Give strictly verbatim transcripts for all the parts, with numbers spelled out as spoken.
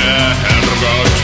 der Herrgott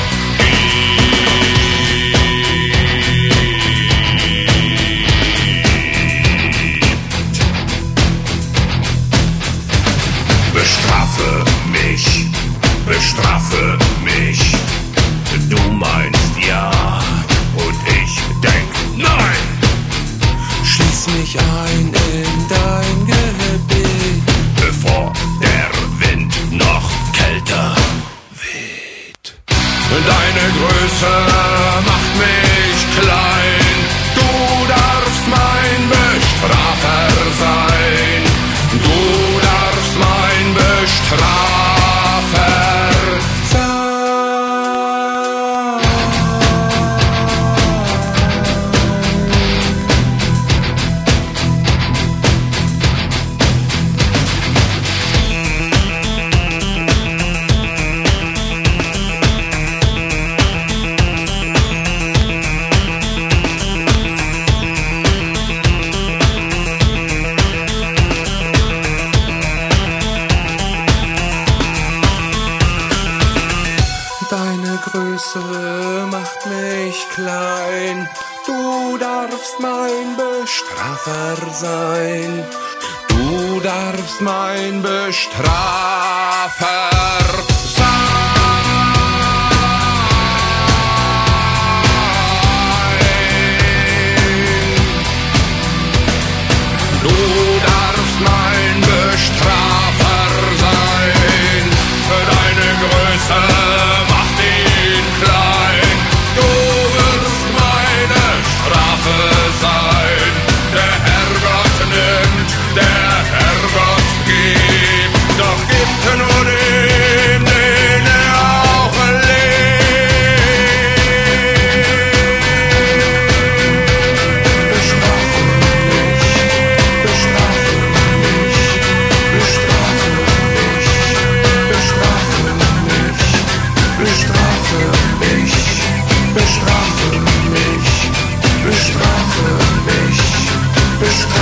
gibt. Bestrafe mich, bestrafe mich. Du meinst ja und ich denk nein. Schließ mich ein in dein Gebiet, bevor der Wind noch kälter weht. Deine Größe macht mich klein. Du darfst mein Bestrafer sein. Du darfst mein Bestrafer sein. Deine Größe macht mich klein. Du darfst mein Bestrafer sein. Du darfst mein Bestrafer sein. Du darfst mein Bestrafer sein. Deine Größe macht ihn klein. Du wirst meine Strafe sein. Der Herrgott nimmt, der Herrgott gibt. Doch gibt nur dem, den er auch liebt. Bestrafe mich, bestrafe mich, bestrafe mich, bestrafe mich, bestrafe mich, bestrafe mich, bestrafe mich, bestrafe mich.